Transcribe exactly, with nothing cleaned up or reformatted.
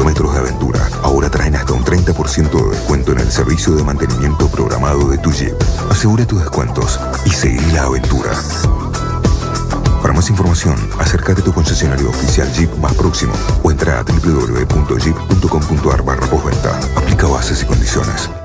kilómetros de aventura ahora traen hasta un treinta por ciento de descuento en el servicio de mantenimiento programado de tu Jeep. Asegura tus descuentos y seguí la aventura. Para más información, acércate a tu concesionario oficial Jeep más próximo o entra a w w w punto jeep punto com punto a r barra postventa. Aplica bases y condiciones.